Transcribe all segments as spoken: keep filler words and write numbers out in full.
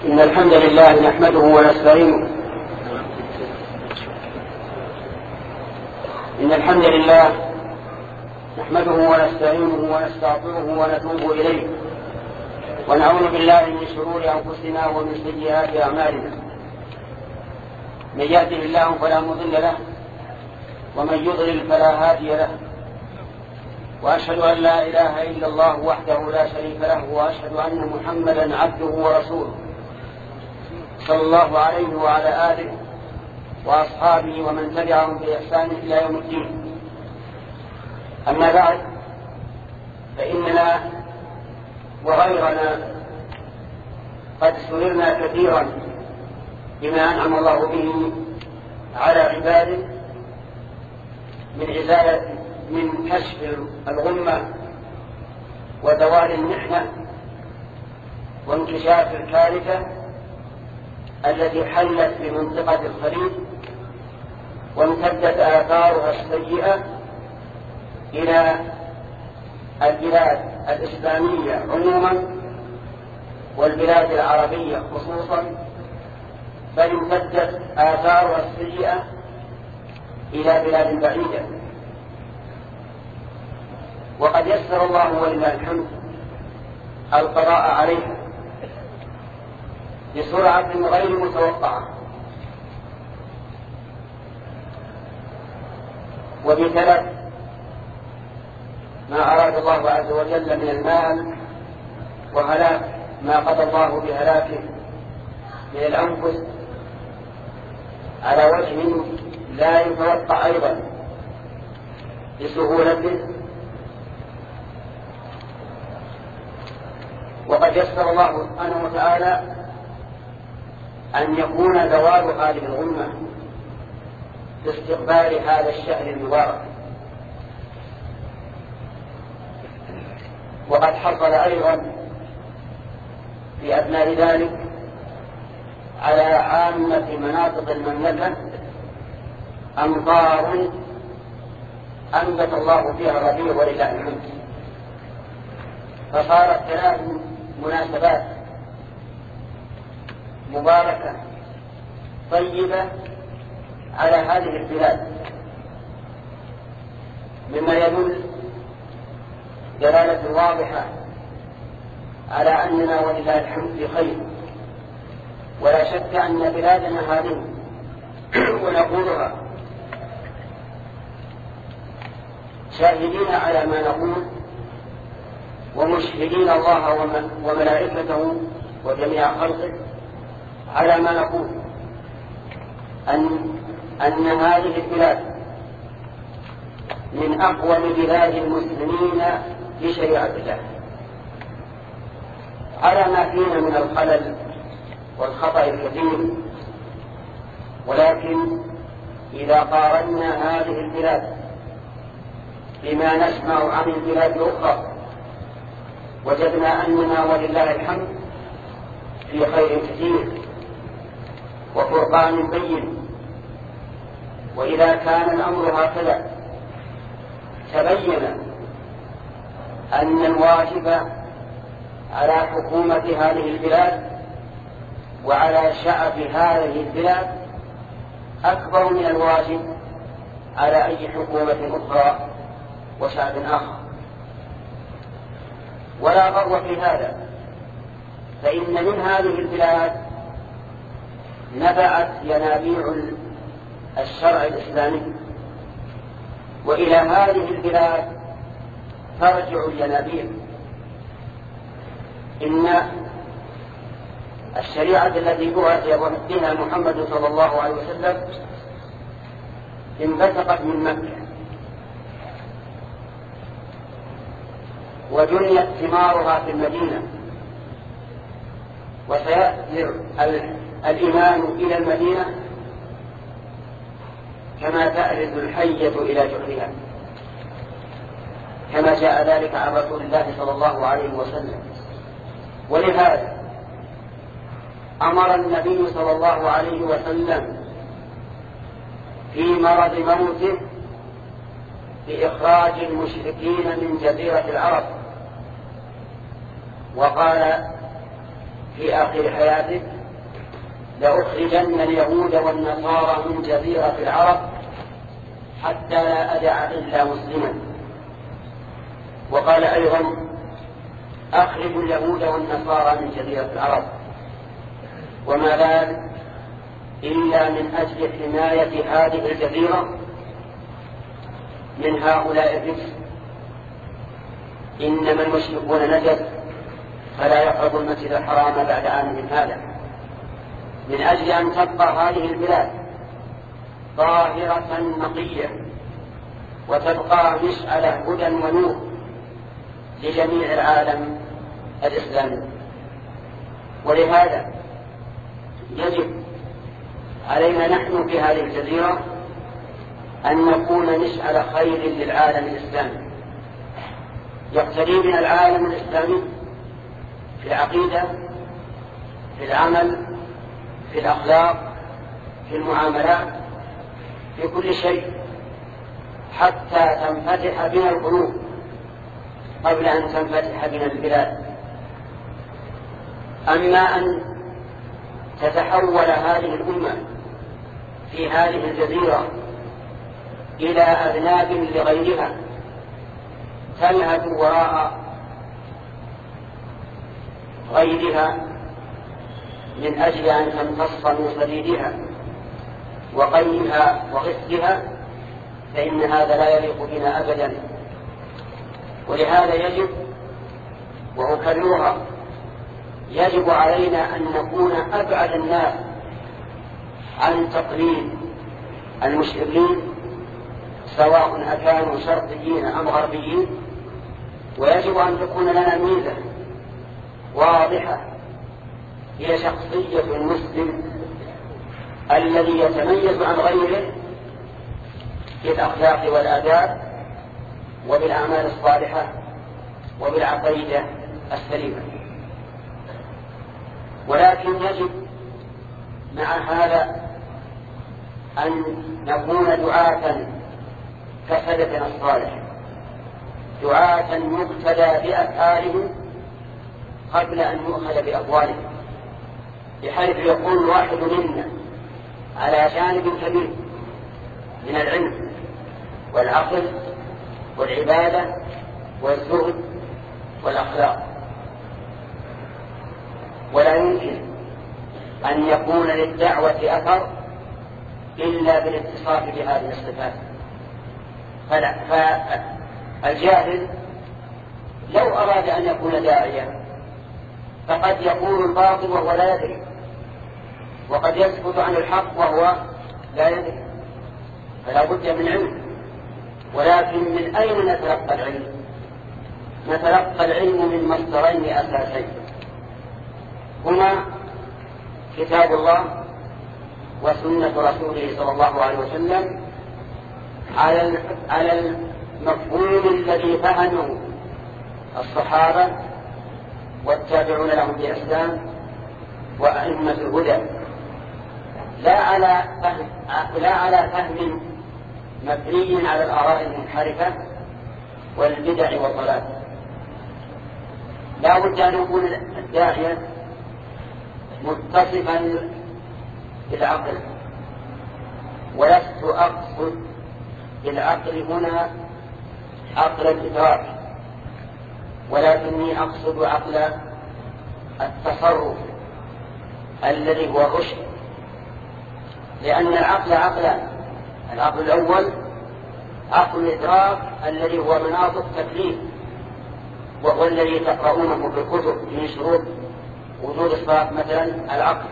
إن الحمد لله نحمده ونستعينه إن الحمد لله نحمده ونستعينه ونستغفره ونتوب إليه ونعوذ بالله من شرور أنفسنا ومن سيئات أعمالنا. من يهده الله فلا مضل له ومن يضلل فلا هادي له، وأشهد أن لا إله إلا الله وحده لا شريك له، وأشهد أن محمدا عبده ورسوله صلى الله عليه وعلى آله وأصحابه ومن تبعهم بإحسان إلى يوم الدين. أما بعد، فإننا وغيرنا قد سررنا كثيرا بما أنعم الله به على عباده من إزالة من كشف الغمة وزوال المحنة وانكشاف الكارثة التي حلت في منطقة الخليج وامتدت آثارها السيئة إلى البلاد الإسلامية عموما والبلاد العربية خصوصا، بل امتدت آثارها السيئة إلى بلاد بعيدة. وقد يسر الله ولله الحمد القضاء عليها بسرعة غير متوقعة وبسبب ما أراد الله عز وجل من المال وهلاك ما قضى الله بهلاكه من الأنفس على وجه لا يتوقع أيضا بسهولته. وقد يسر الله سبحانه وتعالى أن يكون زوال هذه الغمة باستقبال هذا الشهر المبارك. وقد حصل أيضا في أثناء ذلك على عامة مناطق المملكة أمطار أنبت الله فيها الربيع ولله الحمد، فصارت ثلاث مناسبات مباركة طيبة على هذه البلاد، مما يدل دلالة واضحة على أننا ولله الحمد في خير. ولا شك أن بلادنا هذه ونقولها شاهدين على ما نقول ومشهدين الله وملائكته وجميع خلقه على ما نقول، أن, أن هذه البلاد من أقوم بلاد المسلمين في شريعة الله، على ما فينا من الخلل والخطأ الكثير. ولكن إذا قارنا هذه البلاد بما نسمع عن البلاد الأخرى وجدنا أننا ولله الحمد في خير كثير وفرقان بين. وإذا كان الأمر هكذا تبين أن الواجب على حكومة هذه البلاد وعلى شعب هذه البلاد أكبر من الواجب على أي حكومة أخرى وشعب آخر. ولا غرو في هذا، فإن من هذه البلاد نبعت ينابيع الشرع الإسلامي، وإلى هذه البلاد ترجع الينابيع. إن الشريعة التي بعث بها محمد صلى الله عليه وسلم انبثقت من مكة وجنيت ثمارها في المدينة، وسيأثر الإيمان إلى المدينة كما تأرز الحية إلى جحرها، كما جاء ذلك عن رسول الله صلى الله عليه وسلم. ولهذا أمر النبي صلى الله عليه وسلم في مرض موته بإخراج المشركين من جزيرة العرب، وقال في آخر حياته: لأخرجن اليهود والنصارى من جزيرة العرب حتى لا أدع إلا مسلما. وقال أيضا: أخرجوا اليهود والنصارى من جزيرة العرب. وما ذلك إلا من أجل حماية هذه الجزيرة من هؤلاء الرجس. إنما المشركون نجس فلا يقربوا المسجد الحرام بعد عام من هذا، من أجل أن تبقى هذه البلاد طاهرة نقية وتبقى مشعل هدى ونور لجميع العالم الإسلامي. ولهذا يجب علينا نحن في هذه الجزيرة أن نكون مشعل خير للعالم الإسلامي، يقتدي بنا العالم الإسلامي في العقيدة، في العمل، في الأخلاق، في المعاملات، في كل شيء، حتى تنفتح بنا القلوب قبل أن تنفتح بنا البلاد. أما أن تتحول هذه الأمة في هذه الجزيرة إلى أذناب لغيرها تلهث وراء غيرها من أجل أن تمتص من صديدها وقيها وغثها، فإن هذا لا يليق بنا أبدا. ولهذا يجب، وأكررها، يجب علينا أن نكون أبعد الناس عن تقليد المشركين سواء أكانوا شرقيين أم غربيين. ويجب أن تكون لنا ميزة واضحة هي شخصية المسلم الذي يتميز عن غيره بالأخلاق والآداب وبالأعمال الصالحة وبالعقيدة السليمة. ولكن يجب مع هذا أن نكون دعاة كسلفنا الصالح، دعاة مقتدى بأفعالهم قبل أن يؤخذ بأقوالهم، بحيث يكون الواحد منا على جانب كبير من العلم والعقل والعبادة والزهد والأخلاق. ولا يمكن أن يكون للدعوة أثر إلا بالاتصاف بهذه الصفات. فالجاهل لو أراد أن يكون داعيا فقد يقول الباطل وهو لا يدري، وقد يسكت عن الحق وهو لا يدري، فلا بد من علم. ولكن من أين نتلقى العلم؟ نتلقى العلم من مصدرين أساسين، هما كتاب الله وسنة رسوله صلى الله عليه وسلم على على المفهوم الذي فهمه الصحابة والتابعون لهم بإحسان وأئمة الهدى، لا على فهم لا على فهم مبني على الآراء المنحرفة والبدع والضلال. لا بد أن يكون الداعية متصفا بالعقل، ولست أقصد بالعقل هنا عقل الإدراك، ولكني أقصد عقل التصرف الذي هو الرشد. لأن العقل عقلان: العقل الأول عقل الإدراك الذي هو مناط التكليف، وهو الذي تقرؤونه في الكتب من شروط وجود الصلاة مثلا. العقل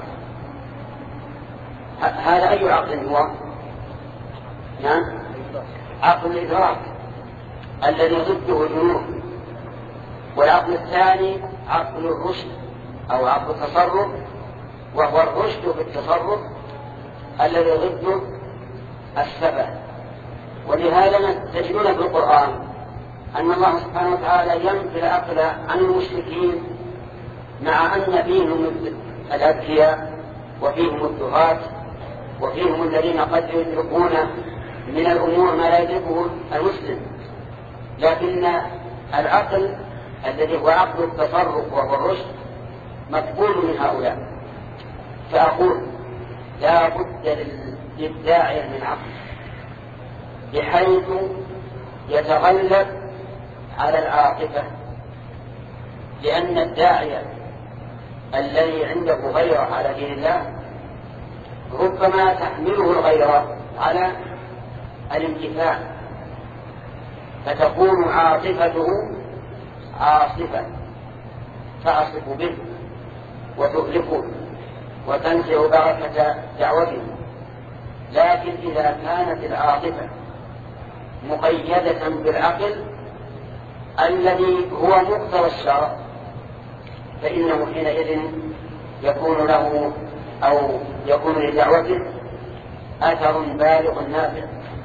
هذا أي عقل هو؟ نعم، عقل الإدراك الذي ضده الجنون. والعقل الثاني عقل الرشد أو عقل التصرف، وهو الرشد في التصرف الذي ضده السفه. ولهذا تجدون في القرآن أن الله سبحانه وتعالى ينفي العقل عن المشركين مع أن فيهم الأذكياء وفيهم الدهاة وفيهم الذين قد يدركون من الأمور ما لا يدركه المسلم. لكن العقل الذي هو عقل التصرف وهو الرشد مقبول من هؤلاء. فأقول لا بد للداعية من عقل بحيث يتغلب على العاطفة، لأن الداعية الذي عنده غيرة على دين الله ربما تحمله الغيرة على الانتفاع، فتكون عاطفته عاصفة تعصف به وتؤلفه وتنزع بركة دعوته. لكن إذا كانت العاطفة مقيدة بالعقل الذي هو مقتضى الشرع فإنه حينئذ يكون له أو يكون لدعوته أثر بالغ نافع.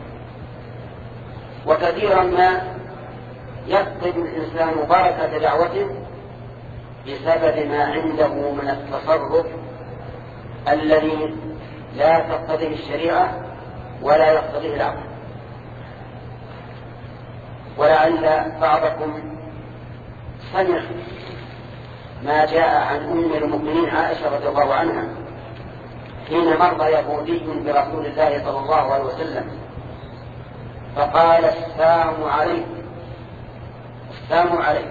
وكثيرا ما يفقد الإنسان بركة دعوته بسبب ما عنده من التصرف الذي لا تقتضيه الشريعة ولا يقتضيه العقل. ولعل بعضكم سمع ما جاء عن أم المؤمنين عائشة رضي الله عنها حين مر يهودي برسول الله صلى الله عليه وسلم فقال السلام عليك السلام عليك،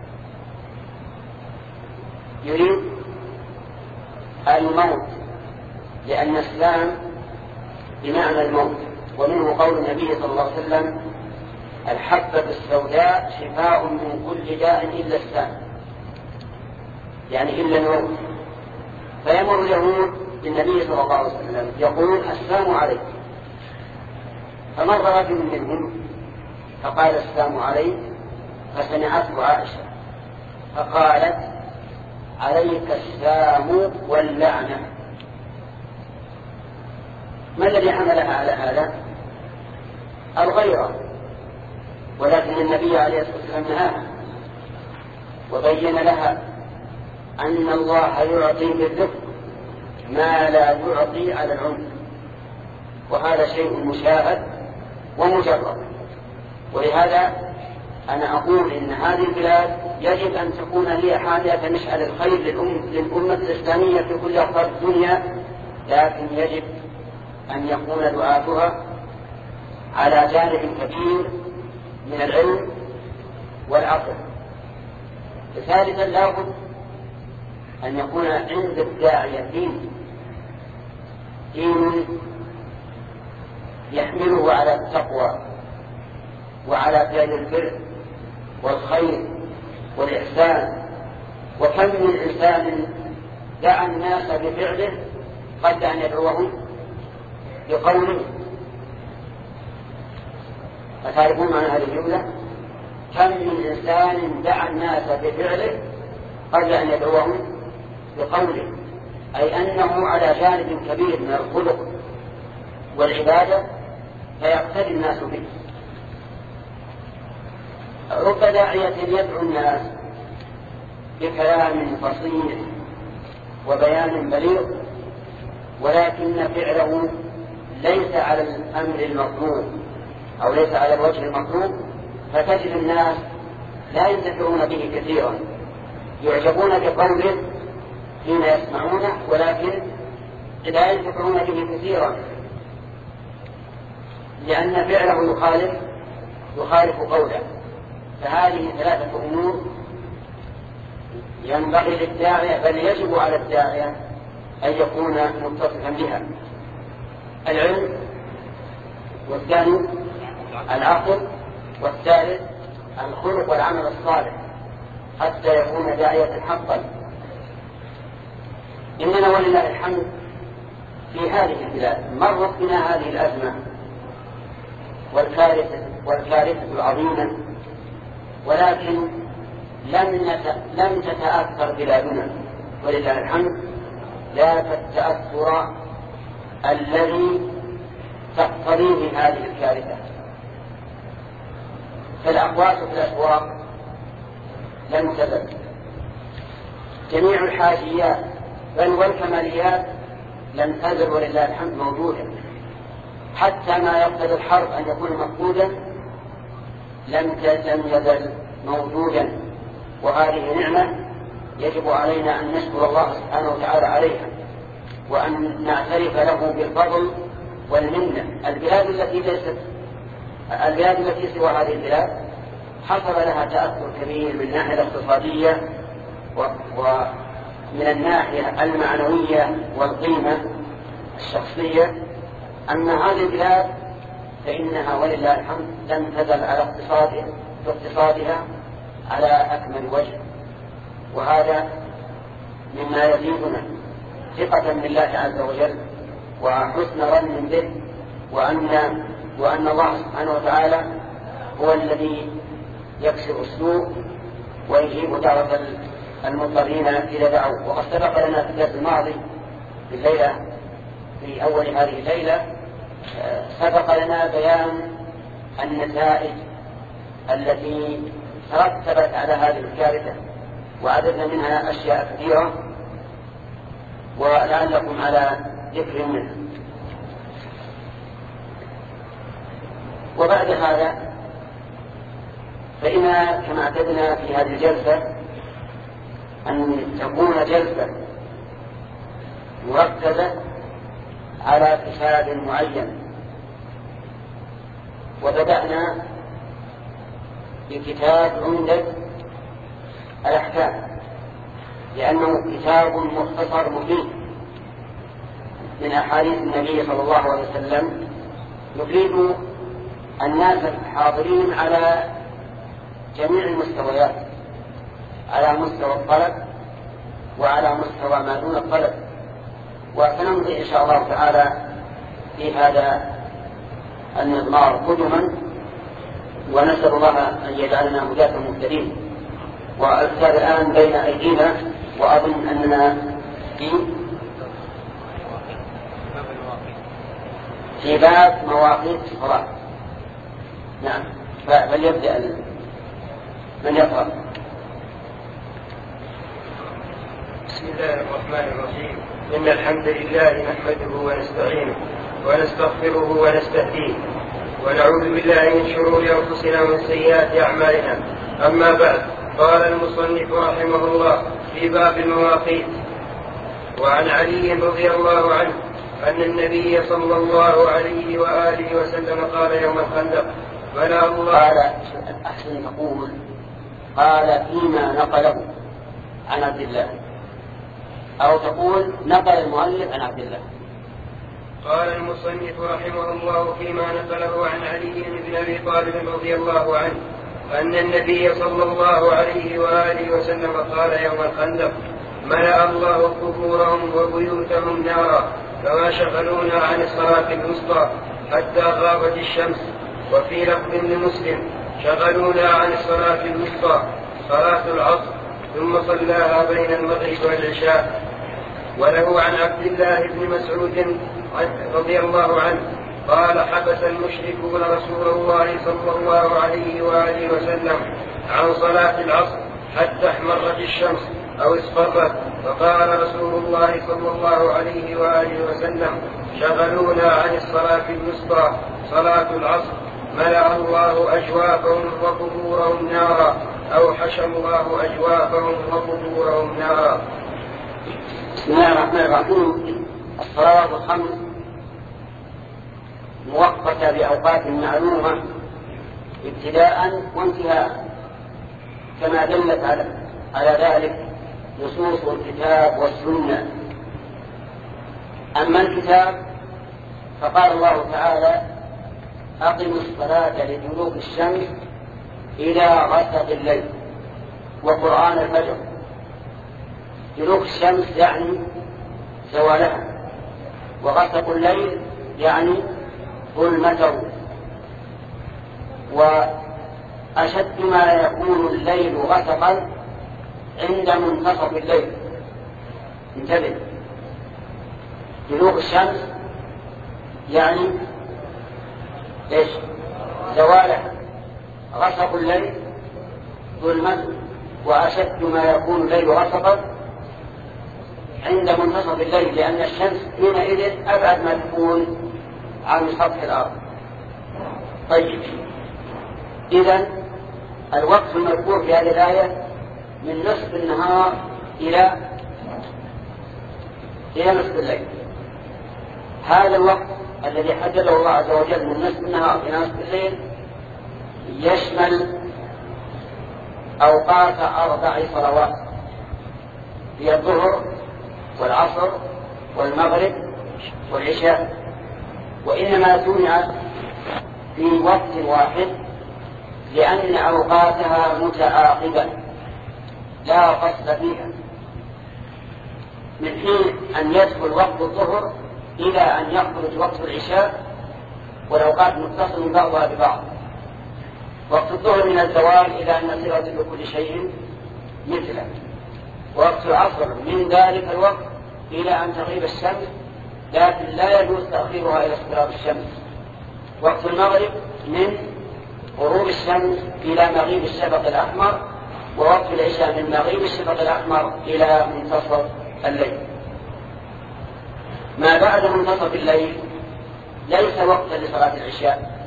يريد الموت، لأن السلام بمعنى الموت. ومنه قول النبي صلى الله عليه وسلم الحبة السوداء شفاء من كل داء إلا السام، يعني إلا الموت. فيمر اليهود بالنبي صلى الله عليه وسلم يقولون السلام عليك، فمر رجل منهم فقال السلام عليك، فسمعته عائشة فقالت عليك السلام واللعنة. ما الذي حملها على هذا؟ الغيرة. ولكن النبي عليه الصلاة والسلام نهاها وبين لها أن الله يعطي بالرفق ما لا يعطي على العنف، وهذا شيء مشاهد ومجرد. ولهذا أنا أقول إن هذه البلاد يجب أن تكون هي حاملة مشعل الخير للأمة الإسلامية في كل أقطار الدنيا، لكن يجب أن يكون دعاتها على جانب كبير من العلم والعقل. ثالثا لابد أن يكون عند الداعية دين دين يحمله على التقوى وعلى فعل البر والخير والإحسان. وكم من إنسان دعا الناس بفعله قبل أن يدعوهم بقوله. أتعرفون معنى هذه الجملة؟ كم من إنسان دعا الناس بفعله قبل أن يدعوهم بقوله، أي أنه على جانب كبير من الخلق والعبادة فيقتدي الناس به. رب داعية يدعو الناس بكلام فصيح وبيان بليغ، ولكن فعله ليس على الأمر المطلوب أو ليس على الوجه المطلوب، فتجد الناس لا ينتفعون به كثيرا، يعجبون بقوله حين يسمعونه ولكن لا ينتفعون به كثيرا، لأن فعله يخالف يخالف قوله. فهذه ثلاثة أمور ينبغي للداعية بل يجب على الداعية أن يكون متصفا بها: العلم، والثاني العقل، والثالث الخلق والعمل الصالح، حتى يكون داعية حقا. إننا ولله الحمد في هذه البلاد مرت بنا هذه الأزمة والكارثة والكارثة العظيمة، ولكن لم لم تتأثر بلادنا ولله الحمد لا التأثر الذي تقتضيه هذه الكارثة. فالأقوات في الأسواق لم تزل، جميع الحاجيات بل والكماليات لم تزل ولله الحمد موجودة، حتى ما يقتضي الحرب أن يكون مفقودا لم يزل موجودا. وهذه نعمة يجب علينا أن نشكر الله سبحانه وتعالى عليها، وأن نعترف له بالفضل والمنة. البلاد التي ليست البلاد التي سوى هذه البلاد حصل لها تأثر كبير من الناحية الاقتصادية ومن الناحية المعنوية والقيمة الشخصية. أما هذه البلاد فإنها ولله الحمد لم تزل على اقتصادها باقتصادها على أكمل وجه، وهذا مما يزيدنا ثقة بالله عز وجل وحسن ظن به، وأن وأن الله سبحانه وتعالى هو الذي يكسر السوء ويجيب دعوة المضطرين إذا دعوا. وقد سبق لنا في الدرس الماضي في الليلة في أول هذه الليلة سبق لنا بيان النتائج التي ترتبت على هذه الكارثة، وعددنا منها أشياء كثيرة ولعلكم على ذكر منها. وبعد هذا فإن كما اعتدنا في هذه الجلسة أن تكون جلسة مركزة على كتاب معين، وبدأنا بكتاب عمدة الأحكام لأنه كتاب مختصر مفيد من أحاديث النبي صلى الله عليه وسلم، يفيد الناس الحاضرين على جميع المستويات، على مستوى الطلب وعلى مستوى ما دون الطلب. وسنمضي إن شاء الله تعالى في هذا المضمار قدما، ونسأل الله أن يجعلنا هداة مهتدين. والكتاب الآن بين أيدينا، وأظن أننا في في باب مواقيت الصلاة. نعم، فليبدأ من يقرأ. بسم الله الرحمن الرحيم. إن الحمد لله نحمده ونستعينه ونستغفره ونستهديه ونعوذ بالله من شرور أنفسنا ومن سيئات أعمالنا. أما بعد، قال المصنف رحمه الله في باب المواقيت: وعن علي رضي الله عنه أن النبي صلى الله عليه وآله وسلم قال يوم الخندق: بلى الله. قال أحسن تقول قال فيما نقله عن عبد الله، أو تقول نقل المؤلف عن عبد الله. قال المصنف رحمه الله فيما نقله عن علي بن أبي طالب رضي الله عنه أن النبي صلى الله عليه وآله وسلم قال يوم الخندق: ملأ الله قبورهم وبيوتهم نارا كما شغلونا عن الصلاة الوسطى حتى غابت الشمس. وفي لفظ لمسلم: شغلونا عن الصلاة الوسطى صلاة العصر ثم صلاها بين المغرب والعشاء. وله عن عبد الله بن مسعود رضي الله عنه قال: حبس المشركون رسول الله صلى الله عليه وآله وسلم عن صلاة العصر حتى احمرت الشمس أو اصفرت، فقال رسول الله صلى الله عليه وآله وسلم: شغلونا عن الصلاة الوسطى صلاة العصر، ملأ الله أجوافهم وقبورهم نارا، أو حشى الله أجوافهم وقبورهم نارا. بسم الله الرحمن الرحيم. الصلوات الخمس موقتة بأوقات معلومة ابتداء وانتهاء، كما دلت على على ذلك نصوص الكتاب والسنة. أما الكتاب فقال الله تعالى: أقم الصلاة لدلوك الشمس إلى غسق الليل وقرآن الفجر. دلوك الشمس يعني زوالها، وغسق الليل يعني ظلمته. وأشد ما يكون الليل غسقا عند منتصف الليل. انتبه، دلوك الشمس يعني ايش؟ زوالها. غسق الليل ظلمته، وأشد ما يكون الليل غسقا عند منتصف الليل، لأن الشمس حينئذ أبعد ما تكون عن سطح الأرض. طيب، إذن الوقت المذكور في هذه الآية من نصف النهار إلى إلى نصف الليل. هذا الوقت الذي حدده الله عز وجل من نصف النهار إلى نصف الليل يشمل أوقات أربع صلوات هي الظهر والعصر والمغرب والعشاء، وإنما جمعت في وقت واحد لأن أوقاتها متعاقبة لا فصل فيها، من حين أن يدخل وقت الظهر إلى أن يخرج وقت العشاء، والأوقات متصل بعضها ببعض. وقت الظهر من الزوال إلى أن يصير بكل شيء مثله، ووقت العصر من ذلك الوقت إلى أن تغيب الشمس، لكن لا يجوز تأخيرها إلى اصطراب الشمس. وقت المغرب من غروب الشمس إلى مغيب الشفق الأحمر، ووقت العشاء من مغيب الشفق الأحمر إلى منتصف الليل. ما بعد منتصف الليل ليس وقتا لصلاة العشاء،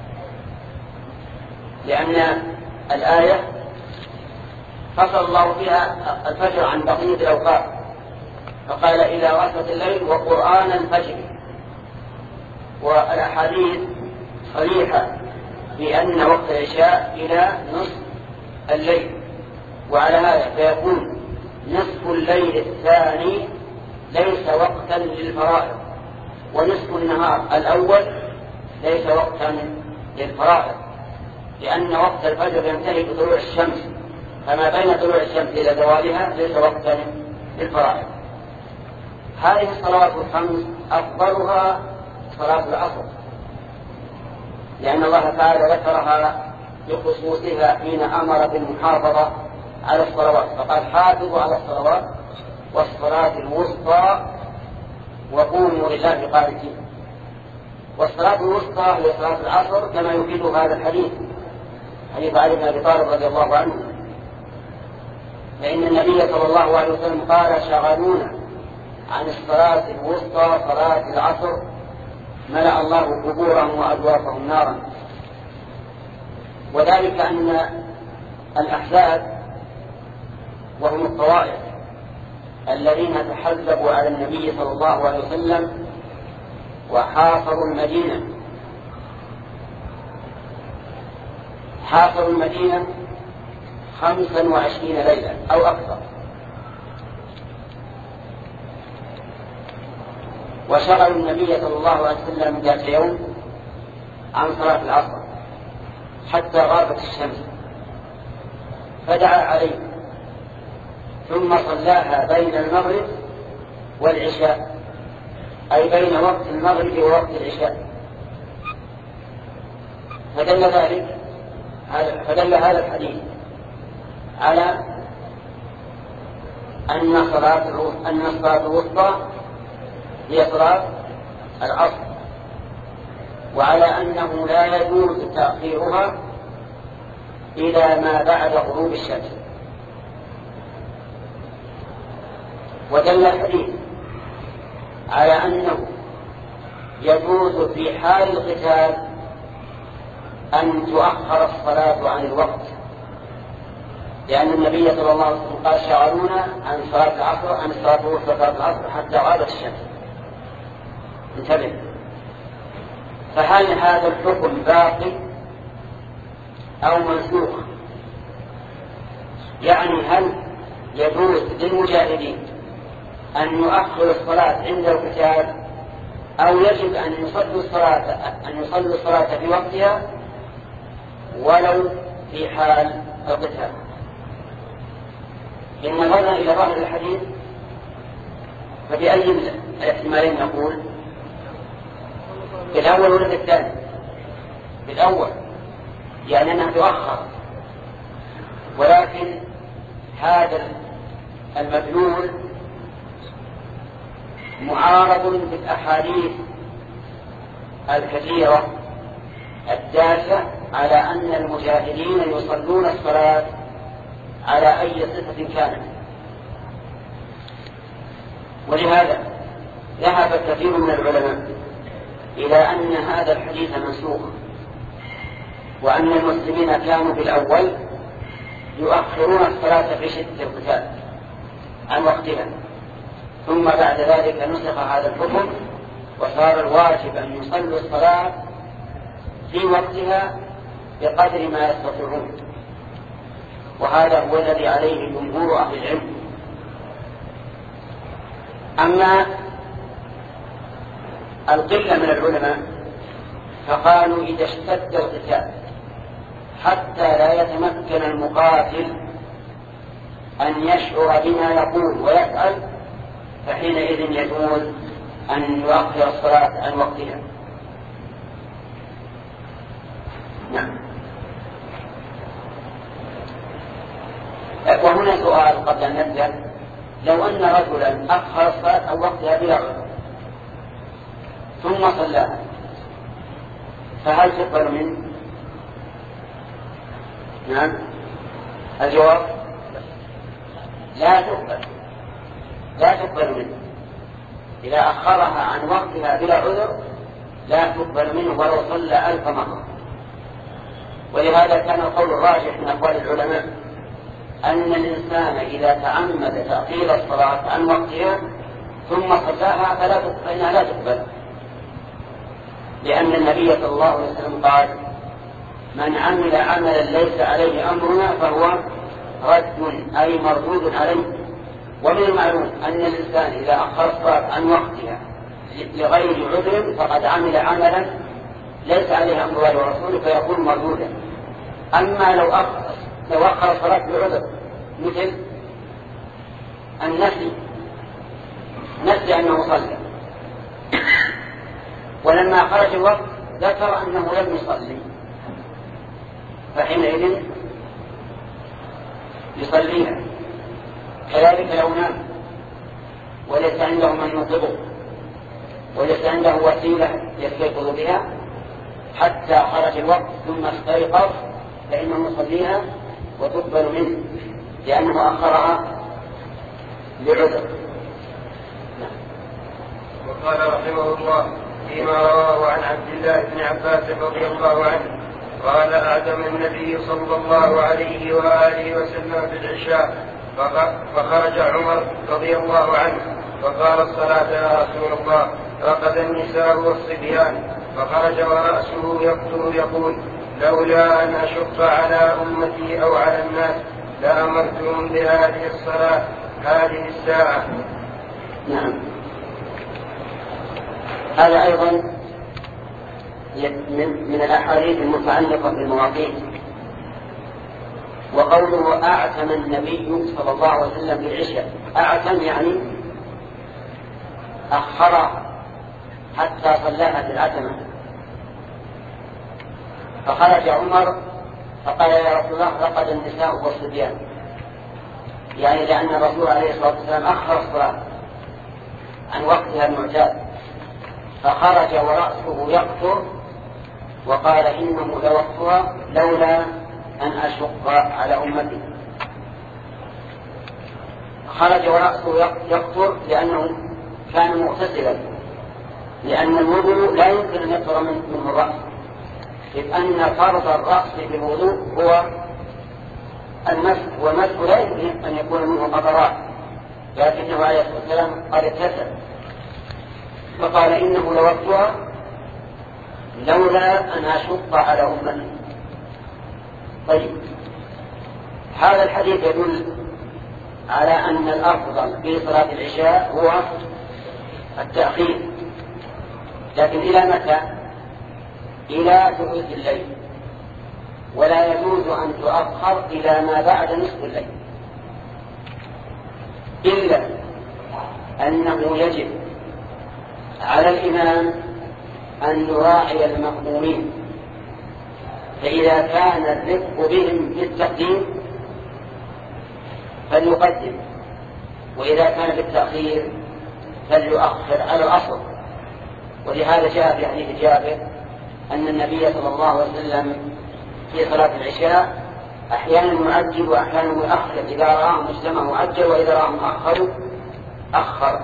لأن الآية فصل الله فيها الفجر عن بقية الأوقات، فقال إلى غسق الليل وقرآن الفجر. والأحاديث صريحة بأن وقت العشاء إلى نصف الليل، وعلى هذا فيكون نصف الليل الثاني ليس وقتا للفرائض، ونصف النهار الأول ليس وقتا للفرائض، لأن وقت الفجر ينتهي بطلوع الشمس، فما بين طلوع الشمس إلى زوالها ليس وقتا للفرائض. هذه الصلوات الخمس أفضلها صلاة العصر، لأن الله تعالى ذكرها بخصوصها حين أمر بالمحافظة على الصلوات، فقال حافظوا على الصلوات والصلاة الوسطى وقوموا لله قانتين. والصلاة الوسطى هي صلاة العصر كما يفيد هذا الحديث، حديث علي بن أبي طالب رضي الله عنه، فإن النبي صلى الله عليه وسلم قال شغلونا عن الصلاة الوسطى صلاة العصر ملأ الله قبورهم وأدوارهم نارا. وذلك أن الأحزاب وهم الطوائف الذين تحزبوا على النبي صلى الله عليه وسلم وحاصروا المدينة حاصروا المدينة خمسا وعشرين ليلة أو أكثر، وشغلوا النبي صلى الله عليه وسلم ذات يوم عن صلاة العصر حتى غابت الشمس، فدعا عليه ثم صلاها بين المغرب والعشاء، أي بين وقت المغرب ووقت العشاء. فدل ذلك فدل هذا الحديث على أن صلاة أن الصلاة الوسطى هي صلاة العصر، وعلى أنه لا يجوز تأخيرها إلى ما بعد غروب الشمس. ودل الحديث على أنه يجوز في حال القتال أن تؤخر الصلاة عن الوقت، لأن النبي صلى الله عليه وسلم قال شغلونا عن صلاة العصر عن الصلاة الوسطى صلاة العصر حتى غابت الشمس. انتبه، فهل هذا الحكم باقي أو منسوخ؟ يعني هل يجوز للمجاهدين أن يؤخروا الصلاة عند القتال، أو يجب أن يصلوا الصلاة أن يصلوا الصلاة في وقتها ولو في حال القتال؟ إن نظرنا إلى ظاهر الحديث فبأي الاحتمالين نقول؟ بالأول ولا بالثاني؟ بالأول، يعني أنها تؤخر، ولكن هذا المدلول معارض بالأحاديث الكثيرة الدالة على أن المجاهدين يصلون الصلاة على أي صفة كانت. ولهذا ذهب كثير من العلماء إلى أن هذا الحديث منسوخ، وأن المسلمين كانوا بالأول يؤخرون الصلاة في شدة القتال عن وقتها، ثم بعد ذلك نسخ هذا الحكم وصار الواجب أن يصلوا الصلاة في وقتها بقدر ما يستطيعون، وهذا هو الذي عليه جمهور أهل العلم. أما القلة من العلماء فقالوا إذا اشتد القتال حتى لا يتمكن المقاتل أن يشعر بما يقول ويفعل، فحينئذ يجوز أن يؤخر الصلاة عن وقتها. نعم. وهنا سؤال قبل أن نبدأ: لو أن رجلا أخر الصلاة عن وقتها بلا عذر ثم صلاها فهل تقبل منه؟ نعم. الجواب: لا تقبل، لا تقبل منه. إذا أخرها عن وقتها بلا عذر لا تقبل منه ولو صلى ألف مرة. ولهذا كان القول الراجح من أقوال العلماء أن الإنسان إذا تعمد تأخير الصلاة عن وقتها ثم صلاها فإنها لا تقبل، لأن النبي صلى الله عليه وسلم قال: من عمل عملا ليس عليه أمرنا فهو رد أي مردود عليه. ومن المعلوم أن الإنسان إذا أخر الصلاة عن وقتها لغير عذر فقد عمل عملا ليس عليه أمر الله ورسوله فيكون مردودا. أما لو أخر لو أخر الصلاة بعذر مثل النسي، نسي أنه صلى ولما خرج الوقت ذكر أنه لم يصلي، فحينئذ يصليها. كذلك لو نام وليس عنده من ينقذه وليس عنده وسيلة يستيقظ بها حتى خرج الوقت ثم استيقظ فإنه يصليها وتقبل منه لأنه أخرها لعذر. وقال رحمه الله فيما رواه عن عبد الله بن عباس رضي الله عنه قال: أعتم النبي صلى الله عليه وآله وسلم في العشاء فخرج عمر رضي الله عنه فقال: الصلاة يا رسول الله، رقد النساء والصبيان. فخرج ورأسه يقتل يقول: لولا أن أشق على أمتي أو على الناس لأمرتهم بهذه الصلاة هذه الساعة. نعم. هذا أيضا من الأحاديث المتعلقة بالمواقيت. وقوله أعتم النبي صلى الله عليه وسلم بالعشاء، أعتم يعني أخر حتى صلاها في العتمة. فخرج عمر فقال: يا رسول الله، رقد النساء والصبيان، يعني لأن الرسول عليه الصلاة والسلام أخر الصلاة عن وقتها المعتاد، فخرج ورأسه يقطر وقال: إنه لوقتها لولا أن أشق على أمتي. خرج ورأسه يقطر لأنه كان مغتسلا، لأن الوضوء لا يمكن أن يقطر منه الرأس، إذ أن فرض الرأس في الوضوء هو المسح، والمسح لا يمكن أن يكون منه قطرات، لكنه عليه الصلاة والسلام قد اغتسل فقال: إنه لوقتها لولا أن أشق على أمتي. طيب، هذا الحديث يدل على أن الأفضل في صلاة العشاء هو التأخير، لكن إلى متى؟ إلى ثلث الليل، ولا يجوز أن تؤخر إلى ما بعد نصف الليل، إلا أنه يجب على الإمام أن يراعي المأمومين، فإذا كان الرفق بهم في التقديم فليقدم، وإذا كان في التأخير فليؤخر على الأصل. ولهذا جاء في حديث جابر أن النبي صلى الله عليه وسلم في صلاة العشاء أحيانا يعجل وأحيانا يؤخر، إذا رآهم اجتمعوا عجل وإذا رآهم أخروا أخر.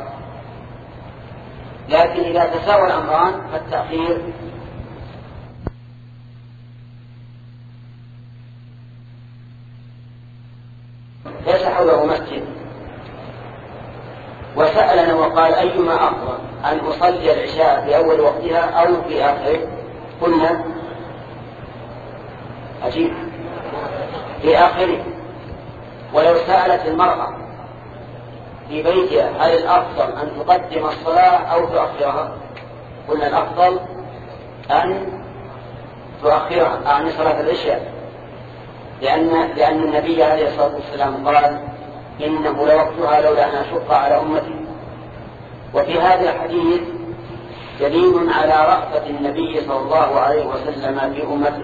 لكن إذا تساوى الأمران فالتأخير ليس حوله مسجد قال أيما أفضل أن أصلي العشاء في أول وقتها أو في آخره؟ قلنا عجيب في آخره. ولو سألت المرأة في بيتها هل الأفضل أن تقدم الصلاة أو تؤخرها؟ قلنا الأفضل أن تؤخرها عن صلاة العشاء، لأن, لأن النبي عليه الصلاة والسلام قال إنه لوقتها لولا أن أشق على أمتي. وفي هذا الحديث دليل على رأفة النبي صلى الله عليه وسلم في أمته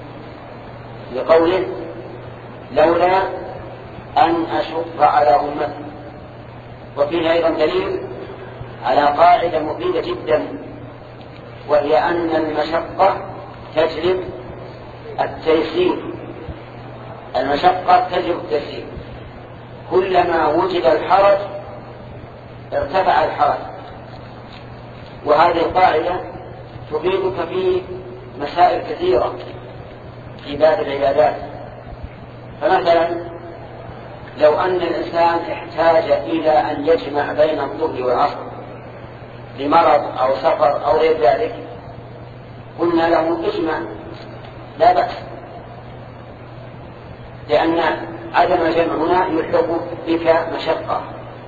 لقوله لولا أن أشق على أمتي. وفيه أيضا دليل على قاعدة مفيدة جدا، وهي أن المشقة تجلب التيسير. المشقة تجلب التيسير، كلما وجد الحرج ارتفع الحرج. وهذه القاعدة تفيدك في مسائل كثيرة في باب العبادات. فمثلا لو أن الإنسان احتاج إلى أن يجمع بين الظهر والعصر لمرض أو سفر أو غير ذلك، قلنا له اجمع لا بأس، لأن عدم الجمع هنا يلحق بك مشقة.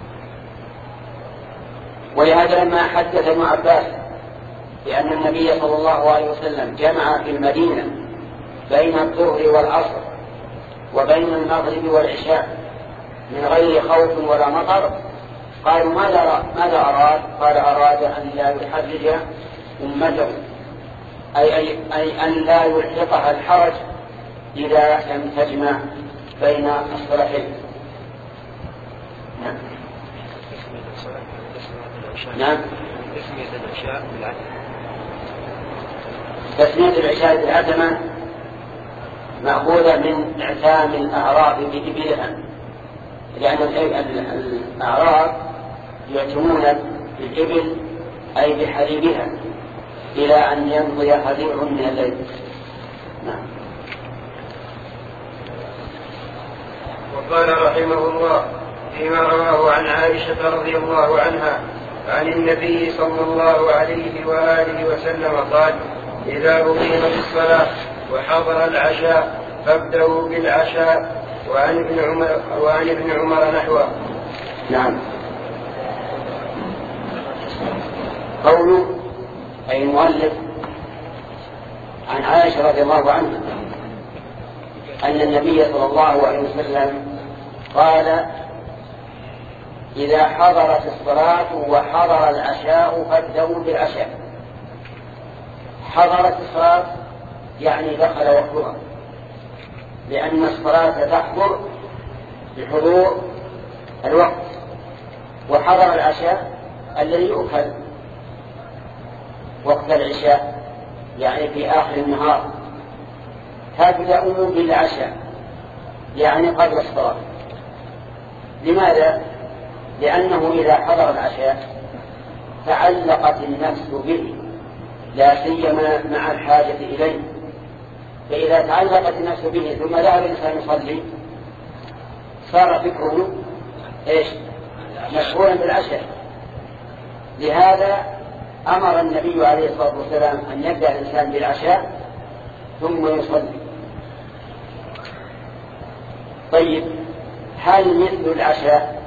ولهذا لما حدث ابن عباس بأن النبي صلى الله عليه وسلم جمع في المدينة بين الظهر والعصر وبين المغرب والعشاء من غير خوف ولا مطر، قالوا ماذا ماذا أراد؟ قال أراد أن لا يحرج أمته، أي, أي, أي أن لا يلحقها الحرج إذا لم تجمع بين الصلاتين. نعم. نعم. تسمية العشاء بالعتمة. تسمية العشاء بالعتمة مأخوذة من اعتام الأعراب بإبلها، لأن الأعراب يعتمون بالإبل أي بحليبها إلى أن يمضي حليب من الليل. نعم. وقال رحمه الله فيما رواه عن عائشة رضي الله عنها عن النبي صلى الله عليه وآله وسلم قال إذا أقيمت الصلاة وحضر العشاء فابدأوا بالعشاء. وعن ابن عمر, وعن ابن عمر نحوه. نعم. قوله أي المؤلف عن عائشة رضي الله عنها أن النبي صلى الله عليه وسلم قال إذا حضرت الصلاة وحضر العشاء فابدأوا بالعشاء. حضرت الصلاة يعني دخل وقتها، لأن الصلاة تحضر بحضور الوقت. وحضر العشاء الذي يؤكل وقت العشاء يعني في آخر النهار. تبدأوا بالعشاء يعني قبل الصلاة. لماذا؟ لأنه إذا حضر العشاء تعلقت النفس به، لا سيما مع الحاجة إليه. فإذا تعلقت النفس به ثم ذهب الإنسان يصلي صار فكره إيش؟ مشغولا بالعشاء. لهذا أمر النبي عليه الصلاة والسلام أن يبدأ الإنسان بالعشاء ثم يصلي. طيب، هل مثل العشاء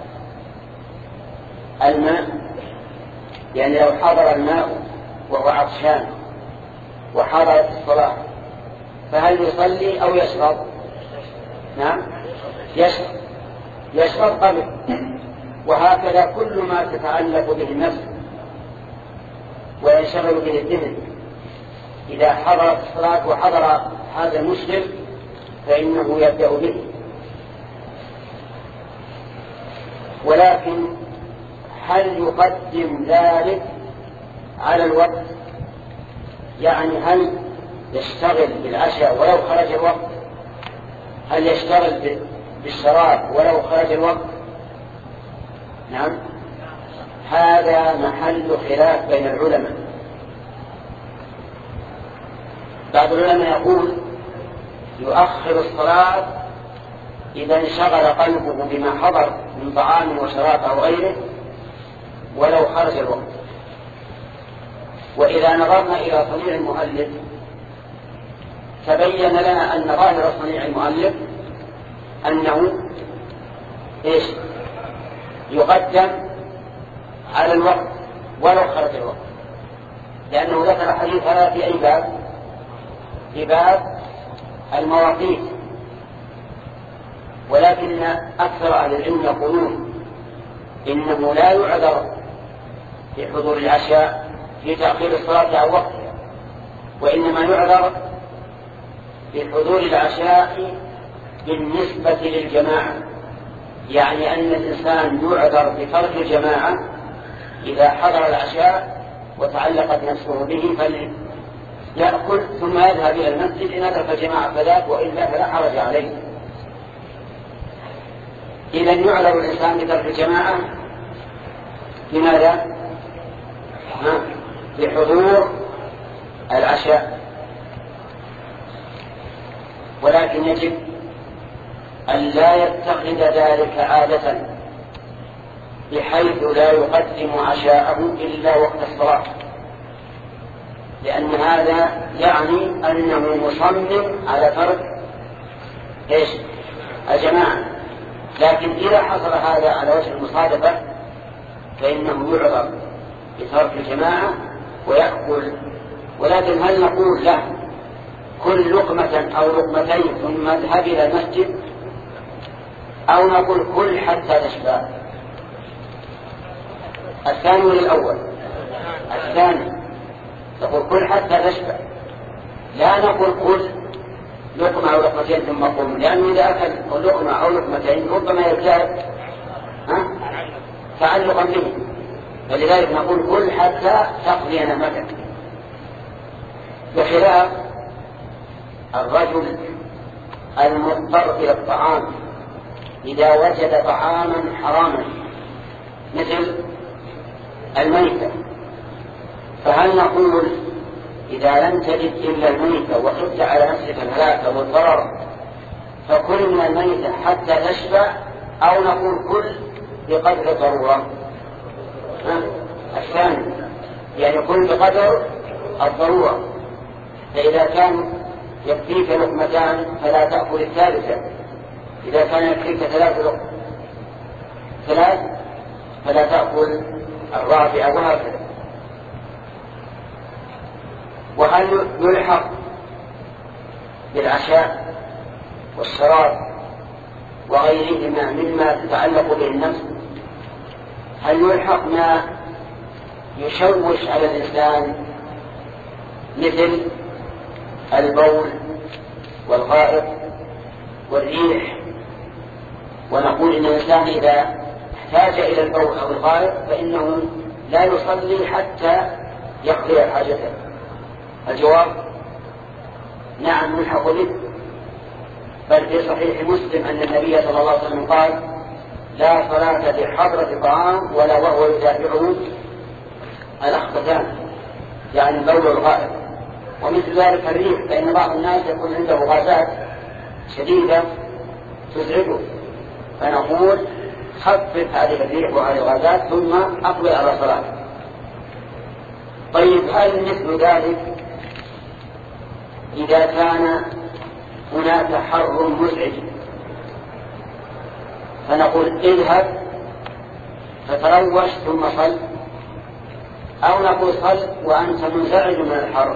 الماء؟ يعني لو حضر الماء وهو عطشان وحضرت الصلاة فهل يصلي أو يشرب؟ نعم، يشرب يشرب قبل. وهكذا كل ما تتعلق به النفس وينشغل به الذهن إذا حضرت الصلاة وحضر هذا المشغل فإنه يبدأ به. ولكن هل يقدم ذلك على الوقت؟ يعني هل يشتغل بالعشاء ولو خرج الوقت؟ هل يشتغل بالشراب ولو خرج الوقت؟ نعم، هذا محل خلاف بين العلماء. بعض العلماء يقول يؤخر الصلاة إذا انشغل قلبه بما حضر من طعام وشراب أو غيره، ولو خرج الوقت. وإذا نظرنا إلى صنيع المؤلف تبين لنا أن ظاهر صنيع المؤلف أنه إيش؟ يقدم على الوقت ولو خرج الوقت، لأنه ذكر حديث هذا في أي باب؟ في باب المواقيت. ولكن أكثر أهل العلم يقولون إنه لا يعذر في حضور العشاء في تأخير الصلاة عن وقتها، وإنما يعذر في حضور العشاء بالنسبة للجماعة، يعني أن الإنسان يعذر بترك الجماعة إذا حضر العشاء وتعلقت نفسه به فليأكل ثم يذهب إلى المسجد إن أدرك الجماعة فذاك، وإلا فلا حرج عليه. إذن يعذر الإنسان بترك الجماعة لماذا؟ لحضور العشاء، ولكن يجب أن لا يتخذ ذلك عادة بحيث لا يقدم عشاءه إلا وقت الصلاة، لأن هذا يعني أنه مصمم على ترك إيش؟ الجماعة. لكن إذا حصل هذا على وجه المصادفة فإنه يعذر بترك الجماعة ويأكل. ولكن هل نقول له كل لقمة أو لقمتين ثم اذهب إلى المسجد، أو نقول كل حتى تشبع؟ الثاني للأول. الثاني نقول كل حتى تشبع، لا نقول كل لقمة أو لقمتين ثم قم، لأنه إذا أكل لقمة أو لقمتين ربما يرتاد تعلقا به، ولذلك نقول كل حتى تقضي نهمتك. بخلاف الرجل المضطر إلى الطعام إذا وجد طعاما حراما مثل الميتة، فهل نقول إذا لم تجد إلا الميتة وخفت على نفسك الهلاك والضرر فكل من الميتة حتى تشبع، أو نقول كل بقدر الضرورة؟ الثاني يعني كل بقدر الضرورة. فإذا كان يكفيك لقمتان فلا تأكل الثالثة، إذا كان يكفيك ثلاث لقمة ثلاث فلا تأكل الرابعة، وهكذا. وهل يلحق بالعشاء والشراب وغيرهما مما تتعلق به النفس؟ هل يلحق ما يشوش على الإنسان مثل البول والغائط والريح؟ ونقول إن الإنسان إذا احتاج إلى البول أو الغائط فإنه لا يصلي حتى يقضي حاجته. الجواب نعم يلحق به، بل في صحيح مسلم أن النبي صلى الله عليه وسلم قال لا صلاة بحضرة طعام ولا وهو يدافعه الأخبثان، يعني البول والغائط. ومثل ذلك الريح، فإن بعض الناس يكون عنده غازات شديدة تزعجه، فنقول خفف هذه الريح وهذه الغازات ثم أقبل على صلاة. طيب هل مثل ذلك إذا كان هناك حر مزعج فنقول اذهب فتروش ثم صل، أو نقول صل وأنت منزعج من الحر؟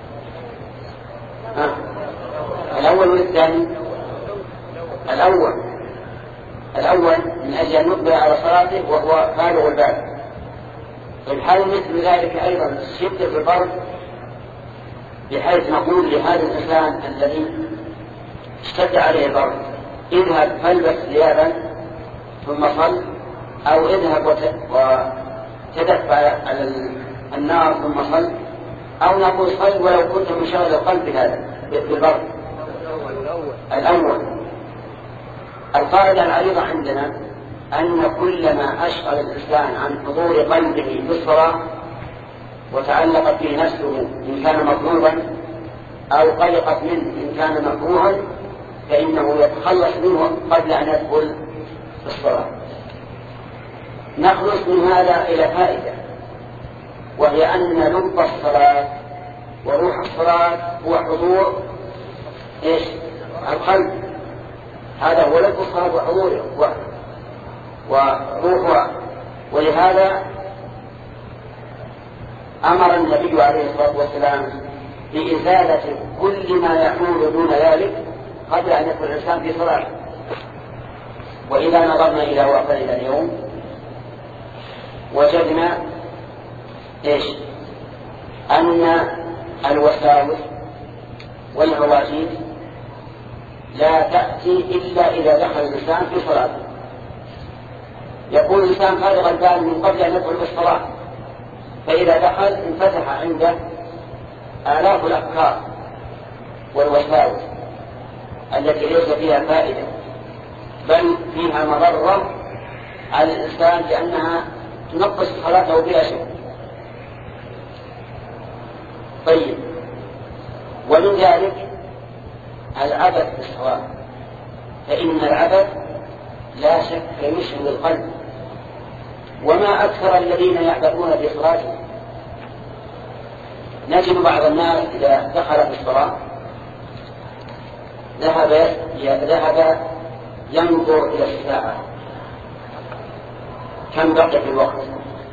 ها. الأول والثاني؟ الأول الأول من أجل أن نقبل على صلاته وهو بالغ البال. الحال مثل ذلك أيضا شدة البرد بحيث نقول لهذا الإنسان الذي اشتد عليه البرد اذهب فالبس ثيابا ثم صل، أو اذهب وتدفع على النار ثم صل، أو نقول صل ولو كنت مشغل القلب بهذا بالبرد. الأول. القاعدة العريضة عندنا أن كلما أشغل الإنسان عن حضور قلبه في الصلاة وتعلقت به نفسه إن كان مطلوبا أو قلقت منه إن كان مكروها فإنه يتخلص منه قبل أن يدخل في الصلاة. نخلص من هذا إلى فائدة، وهي أن لب الصلاة وروح الصلاة هو حضور إيش؟ القلب. هذا هو لب الصلاة وحضوره وروحها. ولهذا أمر النبي عليه الصلاة والسلام بإزالة كل ما يحول دون ذلك قبل أن يدخل الإنسان في صلاة. وإذا نظرنا إلى واقعنا اليوم وجدنا إيش؟ أن الوساوس والهواجس لا تأتي إلا إذا دخل الإنسان في صلاة. يقول الإنسان فارغ البال من قبل أن يدخل في الصلاة، فإذا دخل انفتح عنده آلاف الأفكار والوساوس التي ليس فيها فائدة، بل فيها مضرة على الإنسان لأنها تنقص صلاته بلا شك. طيب، ومن ذلك العبث في الصلاة، فإن العبث لا شك يشغل القلب. وما أكثر الذين يعبثون في صلاتهم. نجد بعض الناس إذا دخل في الصلاة ذهب ذهب ينظر إلى الساعة كم بقي في الوقت،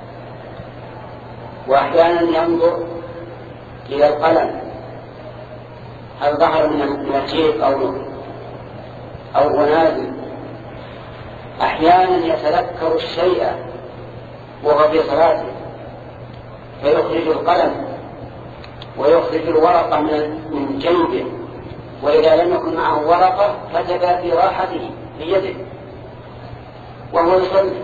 وأحيانا ينظر إلى القلم هل ظهر من الجيب أو أو نازل. أحيانا يتذكر الشيء وهو في صلاته فيخرج القلم ويخرج الورقة من جيبه، وإذا لم يكن معه ورقة كتب في راحته في يده وهو يصلي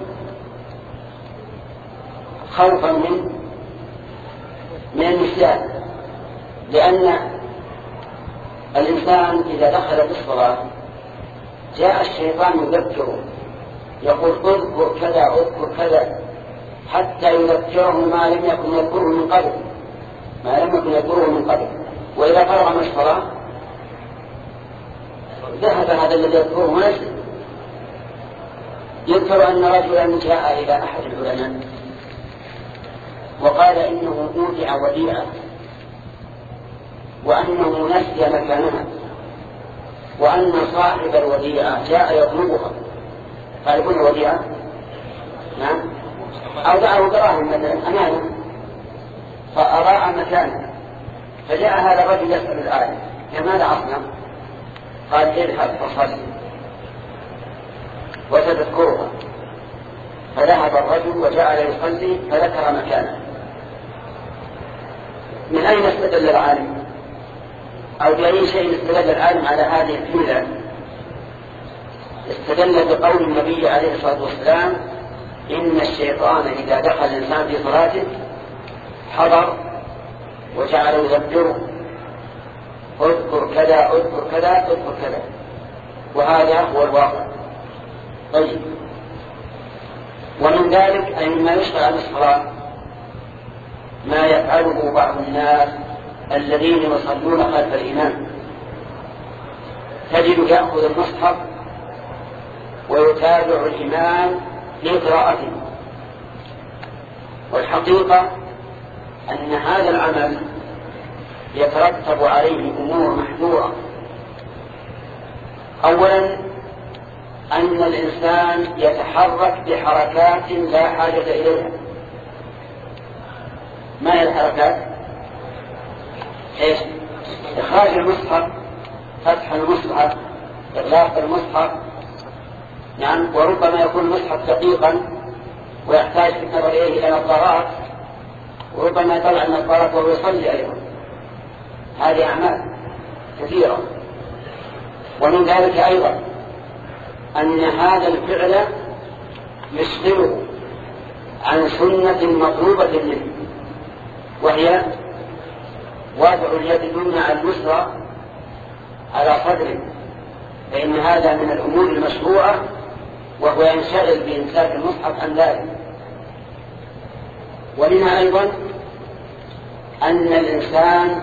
خوفا من من النسيان. لأن الإنسان إذا دخل في الصلاة جاء الشيطان يذكره، يقول اذكر كذا اذكر كذا، حتى يذكره ما لم يكن يذكره من قبل ما لم يكن يذكره من قبل وإذا فرغ من الصلاة ذهب هذا الذي يذكره ونسي. يذكر أن رجلا جاء إلى أحد العلماء وقال إنه أودع وديعة وأنه نسي مكانها، وأن صاحب الوديعة جاء يطلبها. قال كل وديعة نعم أودعه دراهم مثلا أمامه فأضاع مكانه، فجاء هذا الرجل يسأل العالم كماذا أصنع؟ قال اذهب فصلي وستذكرها. فذهب الرجل وجعل يصلي فذكر مكانه. من أين استدل العالم أو بأي شيء استدل العالم على هذه الحيلة؟ استدل بقول النبي عليه الصلاة والسلام إن الشيطان إذا دخل الإنسان في صلاته حضر وجعل يذكره اذكر كذا اذكر كذا اذكر كذا، وهذا هو الواقع. طيب، ومن ذلك أي مما يشغل عن الصلاة ما يفعله بعض الناس الذين يصلون خلف الإمام. تجد يأخذ المصحف ويتابع الإمام في قراءته، والحقيقة أن هذا العمل يترتب عليه أمور محذورة. أولا أن الإنسان يتحرك بحركات لا حاجة إليها. ما هي الحركات؟ إيش؟ إخراج المصحف، فتح المصحف، إغلاق المصحف، نعم. وربما يكون المصحف دقيقا ويحتاج في النظر إليه إلى نظارات، وربما يطلع النظارات وهو يصلي أيضا. هذه أعمال كثيرة. ومن ذلك أيضا أن هذا الفعل يشغله عن سنة مطلوبة منه، وهي وضع اليد اليمنى على اليسرى على صدره، فإن هذا من الأمور المشروعة، وهو ينشغل بإمساك المصحف عن ذلك. ومنها أيضا أن الإنسان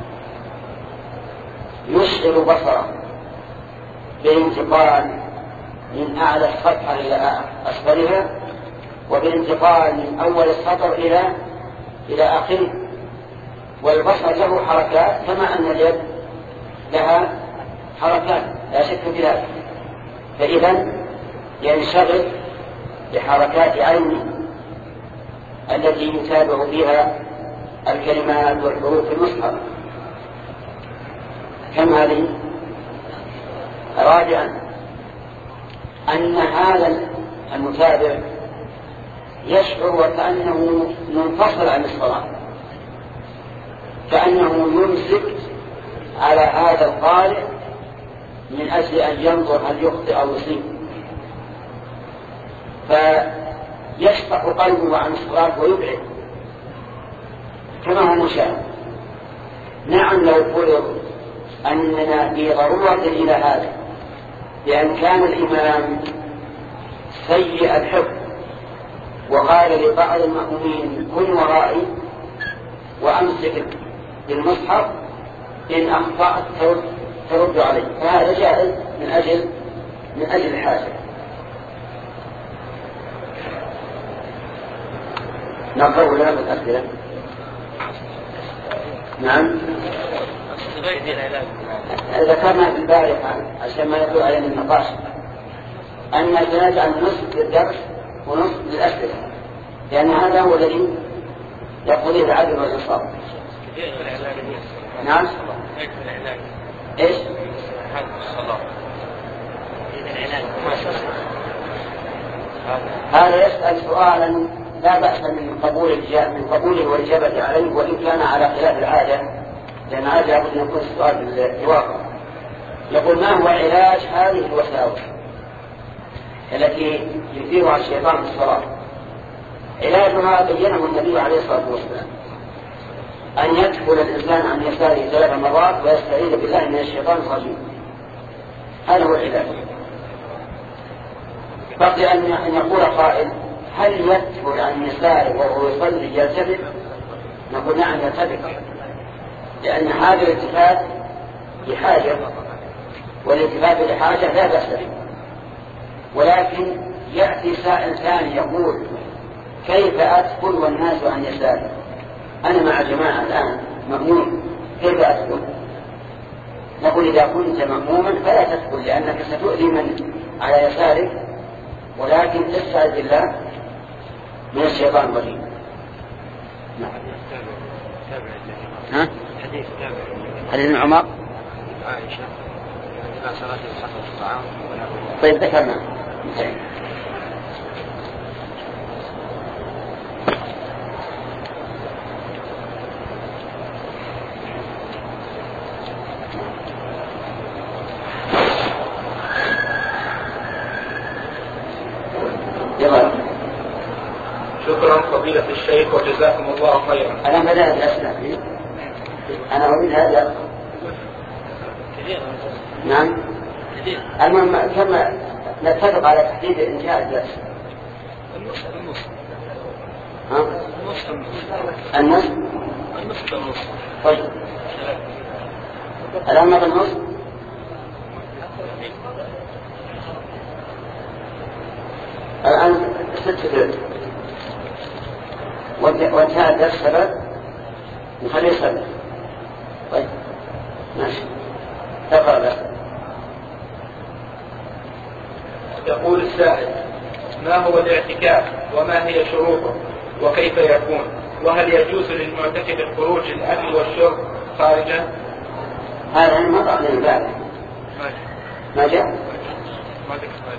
يشغل بصره بالانتقال من أعلى الصفحة إلى أسفلها وبالانتقال من أول السطر إلى إلى آخره. والبصر له حركات كما أن اليد لها حركات لا شك في ذلك، فإذا ينشغل بحركات عينه التي يتابع فيها الكلمات والحروف في المصحف. كم هذه؟ رابعا أن هذا المتابع يشعر وكأنه منفصل عن الصلاة، كأنه يمسك على هذا القارئ من أجل أن ينظر هل يخطئ أو يصيب، فيشطح قلبه عن الصلاة ويبعد كما هو مشاهد. نعم لو فرض أننا في ضرورة إلى هذا، لأن كان الإمام سيء الحفظ وقال لبعض المأمومين كن ورائي وأمسك بالمصحف إن أخطأت ترد علي، فهذا جائز من أجل من أجل الحاجة. نقرأ ولا بالأسئلة؟ نعم. ذكرنا في البارحة عشان ما يطول علينا النقاش أن نجعل نصف للدرس ونصف للأسئلة، لأن هذا هو الذي يقول له العدل والإنصاف. نعم. إيش؟ هذا يسأل سؤالا لا بأس من قبول من قبوله والإجابة عليه، وإن كان على خلاف العادة، لأن هذا لابد أن يكون السؤال بالواقع. يقول ما هو علاج هذه الوساوس التي يثيرها الشيطان في الصلاة؟ علاجها بينه النبي عليه الصلاة والسلام، أن يدخل الإنسان عن يساره ثلاث مرات ويستعيذ بالله من الشيطان الرجيم. هذا هو العلاج. بقي أن يقول قائل هل يدخل عن يساره وهو يصلي يلتفت؟ نقول نعم يلتفت، لأن هذا الالتفات لحاجة، والالتفات لحاجة لا بأس به. ولكن يأتي سائل ثاني يقول كيف أدخل والناس عن يساري؟ أنا مع جماعة الآن مأمون، كيف أدخل؟ نقول إذا كنت مأموما فلا تدخل، لأنك ستؤذي من على يسارك، ولكن تستعذ بالله من الشيطان الرجيم. نعم. ها؟ حديث حديث عمر عائشة إلى صلاة الحصر الطعام. طيب ذكرنا. شكرا فضيلة الشيخ وجزاكم الله خيرا. أنا بدأت الأسئلة، أنا أريد هذا. نعم. المهم كما نتفق على تحديد إنتهاء الدرس. ها؟ النص. النص بالنص. طيب. الآن ماذا النص؟ الآن ست ثلاث. وانتهى الدرس سبب نخليه سبب. طيب ماشي تقرأ بس. يقول السائل ما هو الاعتكاف وما هي شروطه وكيف يكون، وهل يجوز للمعتكف الخروج للأكل والشرب خارجا؟ هذا ما قبل الباب ما جاء ما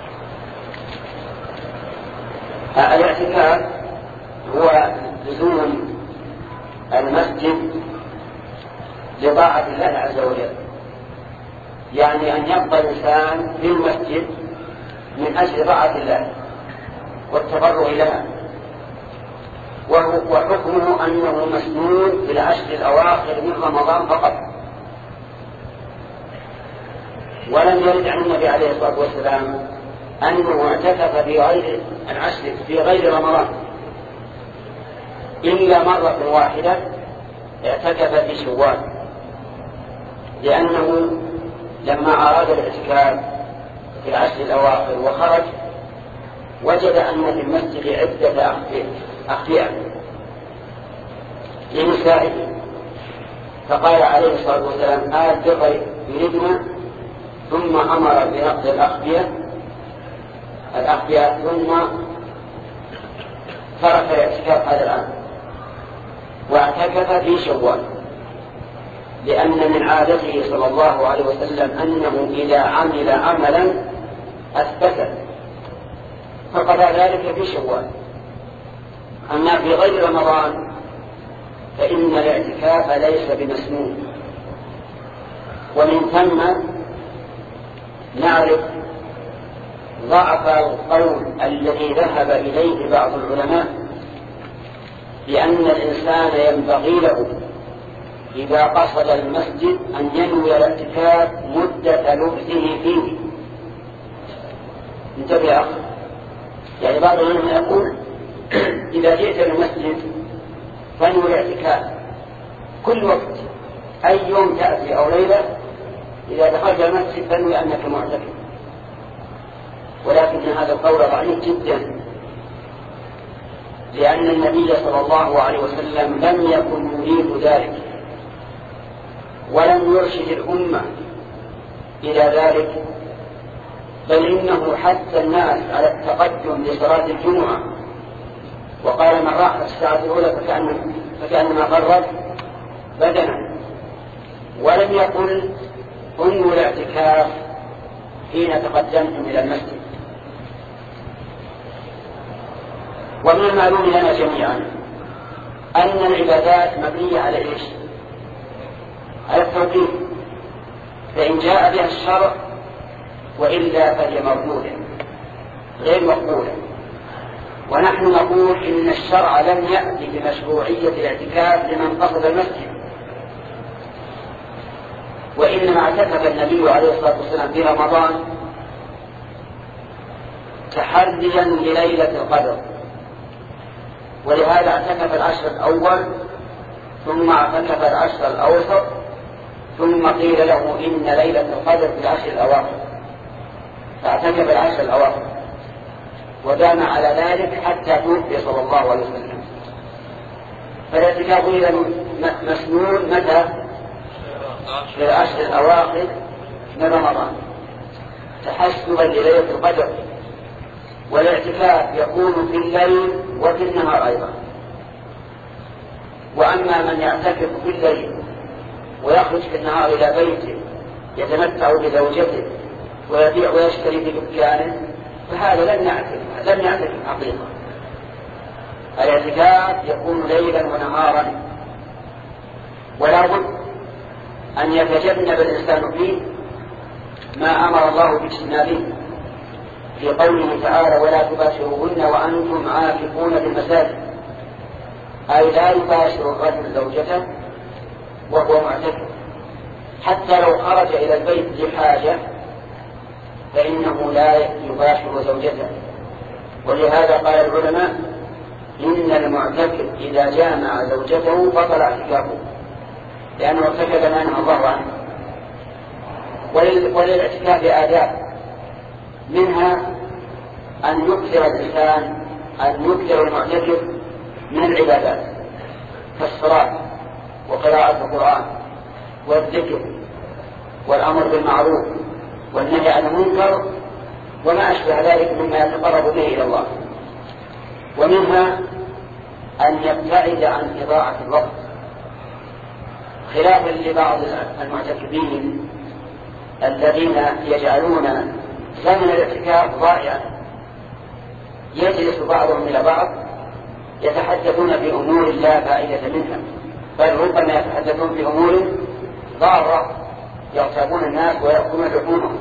جاء. الاعتكاف هو لزوم المسجد لطاعة الله عز وجل، يعني أن يبقى الإنسان في المسجد من أجل طاعة الله والتفرغ لها، وحكمه أنه مسنون في العشر الأواخر من رمضان فقط، ولم يرد عن النبي عليه الصلاة والسلام أنه اعتكف في غير العشر في غير رمضان إلا مرة واحدة، اعتكف في شوال، لأنه لما أراد الاعتكاف في العشر الأواخر وخرج وجد أن في المسجد عدة أخفية لنسائه، فقال عليه الصلاة والسلام آل بر يردنا، ثم أمر بنقض الأخفية الأخفية ثم ترك الاعتكاف هذا الآن واعتكف في شوال، لأن من عادته صلى الله عليه وسلم أنه إذا عمل عملا أثبته فقضى ذلك في شوال. أما في غير رمضان فإن الاعتكاف ليس بمسنون. ومن ثم نعرف ضعف القول الذي ذهب إليه بعض العلماء لأن الإنسان ينبغي له إذا قصد المسجد أن ينوي الاعتكاف مدة لبثه فيه. انتبه يا أخي، يعني بعض العلماء يقول إذا جئت للمسجد فانوي الاعتكاف كل وقت، أي يوم تأتي أو ليلة إذا دخلت المسجد فانوي أنك معتكف. ولكن هذا القول ضعيف جدا، لأن النبي صلى الله عليه وسلم لم يكن يريد ذلك ولم يرشد الأمة إلى ذلك، بل إنه حث الناس على التقدم لصلاة الجمعة وقال من راح في الساعة الأولى فكأن فكأنما قرب بدنا، ولم يقل انووا الاعتكاف حين تقدمتم إلى المسجد. ومن المعلوم لنا جميعا أن العبادات مبنية على إيش؟ على التوقيف، فإن جاء بها الشرع وإلا فهي مردودة غير مقبولة. ونحن نقول إن الشرع لم يأتي بمشروعية الاعتكاف لمن قصد المسجد، وإنما اعتكف النبي عليه الصلاة والسلام في رمضان تحريا لليلة القدر، ولهذا اعتكف العشر الأول ثم اعتكف العشر الأوسط ثم قيل له إن ليلة القدر في العشر الأواخر فاعتكف العشر الأواخر ودام على ذلك حتى توفي صلى الله عليه وسلم. فالاعتكاف إذا مسنون متى؟ في العشر الأواخر من رمضان تحسبا لليلة القدر، والاعتكاف يكون في الليل وفي النهار أيضا. وأما من يعتكف في الليل ويخرج في النهار إلى بيته يتمتع بزوجته ويبيع ويشتري في دكانه فهذا لم يعتكف لم يعتكف حقيقة. الاعتكاف يكون ليلا ونهارا، ولا بد أن يتجنب الإنسان فيه ما أمر الله باجتنابه في قوله تعالى ولا تباشروهن وأنتم عاكفون في المساجد، أي لا يباشر الرجل زوجته وهو معتكف، حتى لو خرج إلى البيت لحاجة فإنه لا يباشر زوجته. ولهذا قال العلماء إن المعتكف إذا جامع زوجته بطل اعتكافه لأنه ارتكب ما نهى الله عنه. وللاعتكاف آداب، منها أن يكثر الإنسان أن يكثر المعتكف من العبادات كالصلاة وقراءة القرآن والذكر والأمر بالمعروف والنهي عن المنكر وما أشبه ذلك مما يتقرب به إلى الله. ومنها أن يبتعد عن إضاعة الوقت، خلافا لبعض المعتكفين الذين يجعلون زمن الاعتكاف ضائعا، يجلس بعضهم إلى بعض يتحدثون في أمور لا فائدة منها، بل ربما يتحدثون في أمور ضارة يغتابون الناس ويأكلون لحومهم.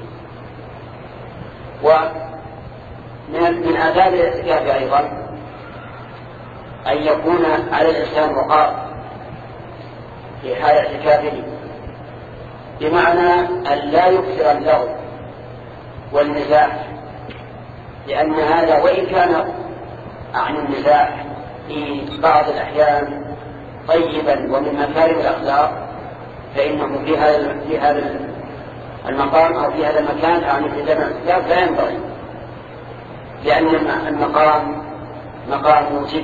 ومن من آداب الاعتكاف أيضا أن يكون على الإنسان وقار في حال اعتكافه، بمعنى أن لا يكثر اللغو والمزاح، لأن هذا وإن كان عن المزاح في بعض الأحيان طيبا ومن مكارم الأخلاق فإنه في هذا في هذا المقام أو في هذا المكان عن التزام الاعتكاف لا ينبغي. لأن المقام مقام موجب.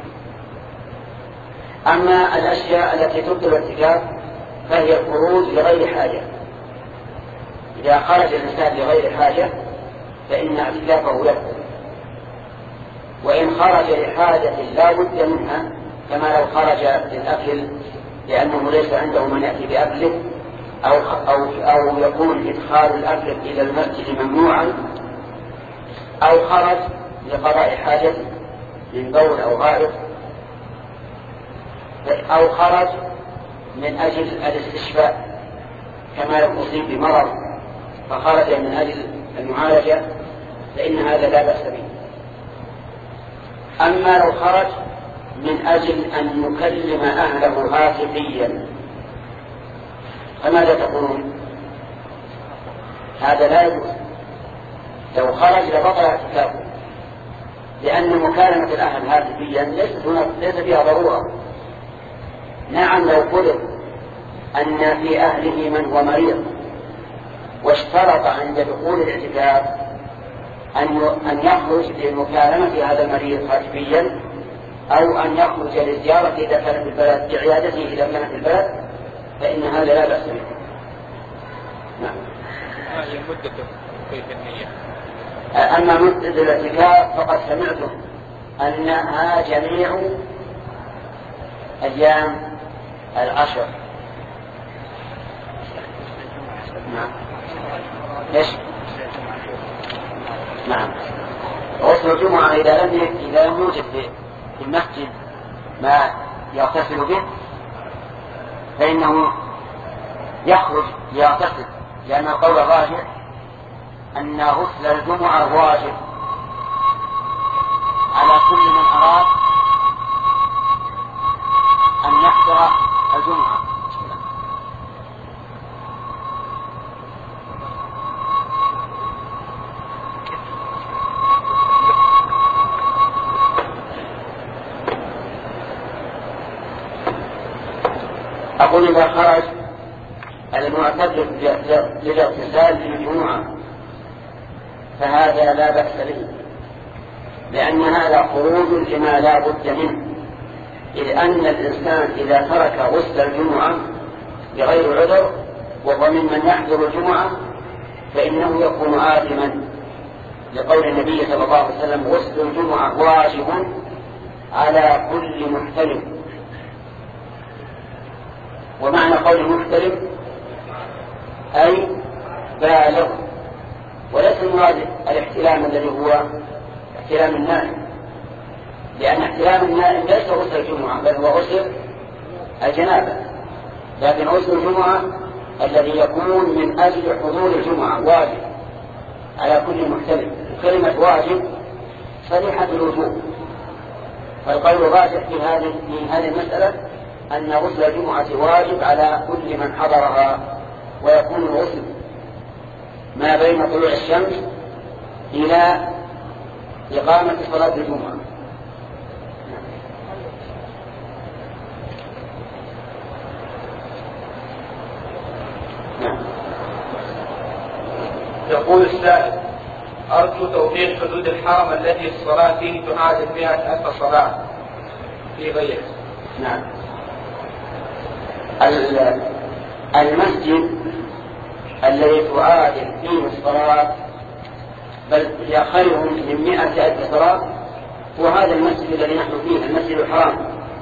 أما الأشياء التي تبطل الاعتكاف فهي الخروج لغير حاجة. إذا خرج الإنسان لغير حاجة فإن اعتكافه يبطل، وإن خرج لحاجة لا بد منها كما لو خرج للأكل لأنه ليس عنده من يأتي بأكله، أو, أو, أو يكون إدخال الأكل إلى المسجد ممنوعا، أو خرج لقضاء حاجة من بول أو غائط، أو خرج من أجل الاستشفاء كما لو أصيب بمرض فخرج من أجل المعالجة فإن هذا لا بأس به. أما لو خرج من أجل أن يكلم أهله هاتفيا فماذا تقولون؟ هذا لا يجوز. لو خرج لبطل اعتكافه، لأن مكالمة الأهل هاتفيا ليست هناك ليس فيها ضرورة. نعم لو فرض أن في أهله من هو مريض واشترط عند دخول الاعتكاف أن يخرج لمكالمة هذا المريض هاتفيا، أو أن يخرج للزيارة إذا كان في البلد، لعيادته إذا كان في البلد، فإن هذا لا بأس به. نعم. هذه المدة كيف النية؟ أما مدة الاعتكاف فقد سمعتم أنها جميع أيام العشر. نعم. ليش؟ نعم. غسل الجمعة إذا لم إذا لم يوجد في المسجد ما يغتسل به فإنه يخرج ليغتسل، لأن القول الراجح أن غسل الجمعة واجب على كل من أراد أن يحضر الجمعة. أقول إذا خرج المعتكف للاغتسال للجمعة فهذا لا بأس به، لأن هذا خروج لما لا بد منه، إذ أن الإنسان إذا ترك غسل الجمعة بغير عذر وهو ممن يحضر الجمعة فإنه يكون آثما، لقول النبي صلى الله عليه وسلم: غسل الجمعة واجب على كل محتلم. ومعنى قول محتلم أي بالغ، وليس المراد الاحتلام الذي هو احتلام النائم، لأن احتلام النائم ليس غسل الجمعة بل هو غسل الجنابة، لكن غسل الجمعة الذي يكون من أجل حضور الجمعة واجب على كل محتلم. كلمة واجب صريحة الوجوب، فالقول الراجح في هذه في هذه المسألة أن غسل الجمعة واجب على كل من حضرها، ويكون الغسل ما بين طلوع الشمس إلى إقامة صلاة الجمعة. يقول السائل: أرجو توضيح حدود الحرم التي الصلاة فيه تعادل مئة ألف صلاة في غيره. نعم. المسجد الذي تعادل فيه الصلاة بل هي خير من مئة ألف صلاة هو هذا المسجد الذي نحن فيه، المسجد الحرام.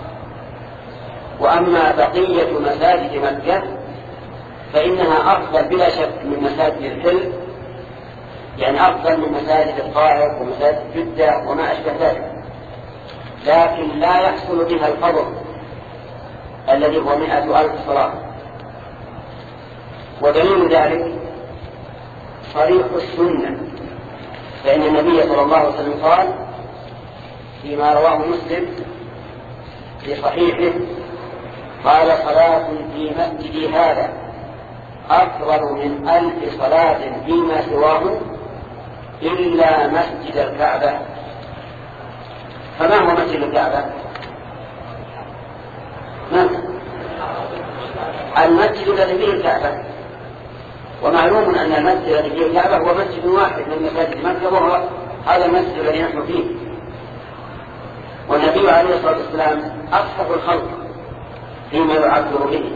وأما بقية مساجد مكة فإنها أفضل بلا شك من مساجد الحل، يعني أفضل من مساجد القاهرة ومساجد جدة وما أشبه ذلك، لكن لا يحصل بها الفضل الذي هو مئة ألف صلاة. ودليل ذلك صريح السنة، فإن النبي صلى الله عليه وسلم قال فيما رواه مسلم في صحيحه: قال: صلاة في مسجدي هذا أفضل من ألف صلاة فيما سواه إلا مسجد الكعبة. فما هو مسجد الكعبة؟ ما المسجد الذي فيه الكعبة، ومعلوم أن المسجد الذي فيه الكعبة هو مسجد واحد من مساجد مكة وهو هذا المسجد الذي نحن فيه، والنبي عليه الصلاة والسلام أصحب الخلق فيما يعبر به.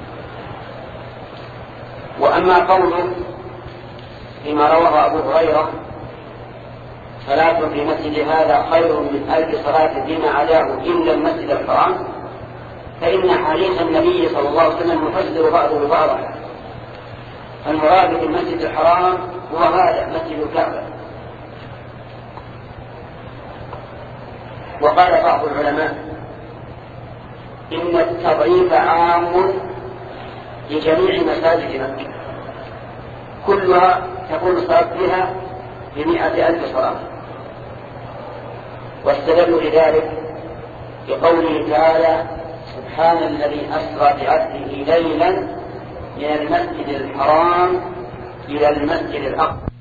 وأما قوله فيما رواه أبو هريرة صلاة في مسجد هذا خير من ألف صلاة فيما عداه إلا المسجد الحرام، فإن حديث النبي صلى الله عليه وسلم يفسر بعضه بعضا. المراد بالمسجد الحرام هو هذا مسجد الكعبة. وقال بعض العلماء إن التضعيف عام لجميع مساجد مكة كلها تكون الصلاة فيها بمئة ألف صلاة. واستدلوا لذلك بقوله تعالى سبحان الذي أسرى بعبده ليلا من المسجد الحرام إلى المسجد الأقصى